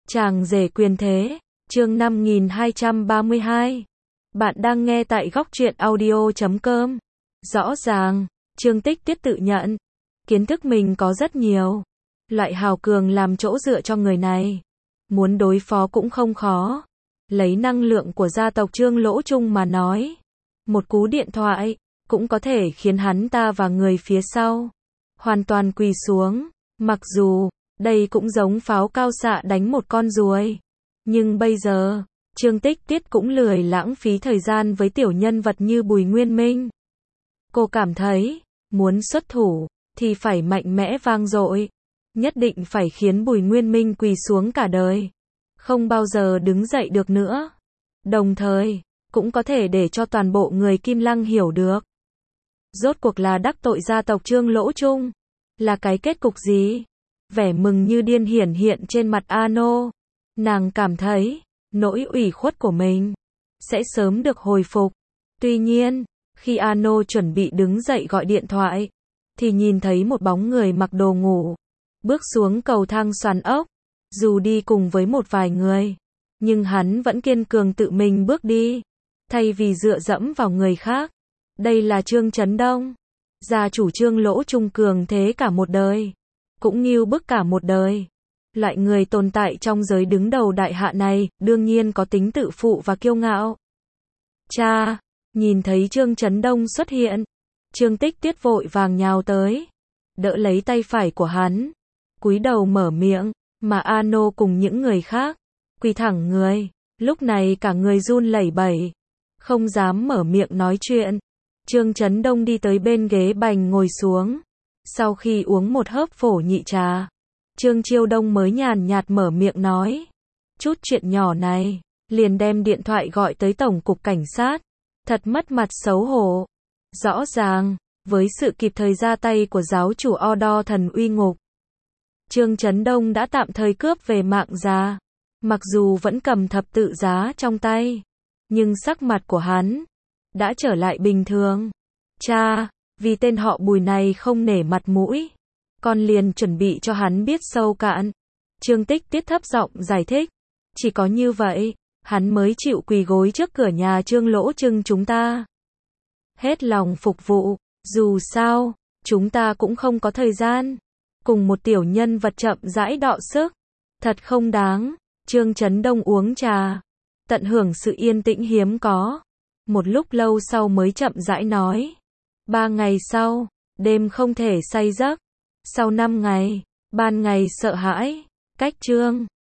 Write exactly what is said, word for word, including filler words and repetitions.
Chàng rể quyền thế, chương năm nghìn hai trăm ba mươi hai. Bạn đang nghe tại góc truyện audio chấm com. Rõ ràng, Trương Tích Tiết tự nhận, kiến thức mình có rất nhiều. Loại hào cường làm chỗ dựa cho người này. Muốn đối phó cũng không khó. Lấy năng lượng của gia tộc Trương Lỗ Trung mà nói. Một cú điện thoại, cũng có thể khiến hắn ta và người phía sau hoàn toàn quỳ xuống. Mặc dù, đây cũng giống pháo cao xạ đánh một con ruồi. Nhưng bây giờ, Trương Tích Tiết cũng lười lãng phí thời gian với tiểu nhân vật như Bùi Nguyên Minh. Cô cảm thấy, muốn xuất thủ, thì phải mạnh mẽ vang dội. Nhất định phải khiến Bùi Nguyên Minh quỳ xuống cả đời. Không bao giờ đứng dậy được nữa. Đồng thời, cũng có thể để cho toàn bộ người Kim Lăng hiểu được. Rốt cuộc là đắc tội gia tộc Trương Lỗ Trung. Là cái kết cục gì? Vẻ mừng như điên hiển hiện trên mặt Ano. Nàng cảm thấy, nỗi ủy khuất của mình sẽ sớm được hồi phục. Tuy nhiên, khi Ano chuẩn bị đứng dậy gọi điện thoại, thì nhìn thấy một bóng người mặc đồ ngủ bước xuống cầu thang xoắn ốc. Dù đi cùng với một vài người, nhưng hắn vẫn kiên cường tự mình bước đi, thay vì dựa dẫm vào người khác. Đây là Trương Chấn Đông, gia chủ Trương Lỗ Trung cường thế cả một đời, cũng nghêu bức cả một đời. Loại người tồn tại trong giới đứng đầu đại hạ này, đương nhiên có tính tự phụ và kiêu ngạo. Cha, nhìn thấy Trương Chấn Đông xuất hiện, Trương Tích Tiết vội vàng nhào tới, đỡ lấy tay phải của hắn, cúi đầu mở miệng, mà Ano cùng những người khác quỳ thẳng người, lúc này cả người run lẩy bẩy, không dám mở miệng nói chuyện. Trương Chấn Đông đi tới bên ghế bành ngồi xuống. Sau khi uống một hớp phổ nhị trà, Trương Chiêu Đông mới nhàn nhạt mở miệng nói. Chút chuyện nhỏ này, liền đem điện thoại gọi tới Tổng cục Cảnh sát. Thật mất mặt xấu hổ. Rõ ràng, với sự kịp thời ra tay của giáo chủ O Đo Thần Uy Ngục, Trương Chấn Đông đã tạm thời cướp về mạng già. Mặc dù vẫn cầm thập tự giá trong tay, nhưng sắc mặt của hắn đã trở lại bình thường. Cha, vì tên họ Bùi này không nể mặt mũi, con liền chuẩn bị cho hắn biết sâu cạn. Trương Tích Tiết thấp giọng giải thích. Chỉ có như vậy, hắn mới chịu quỳ gối trước cửa nhà Trương Lỗ Trưng chúng ta. Hết lòng phục vụ, dù sao, chúng ta cũng không có thời gian cùng một tiểu nhân vật chậm rãi đọ sức. Thật không đáng. Trương Chấn Đông uống trà, tận hưởng sự yên tĩnh hiếm có. Một lúc lâu sau mới chậm rãi nói. Ba ngày sau, đêm không thể say giấc. Sau năm ngày, ban ngày sợ hãi. Cách Trương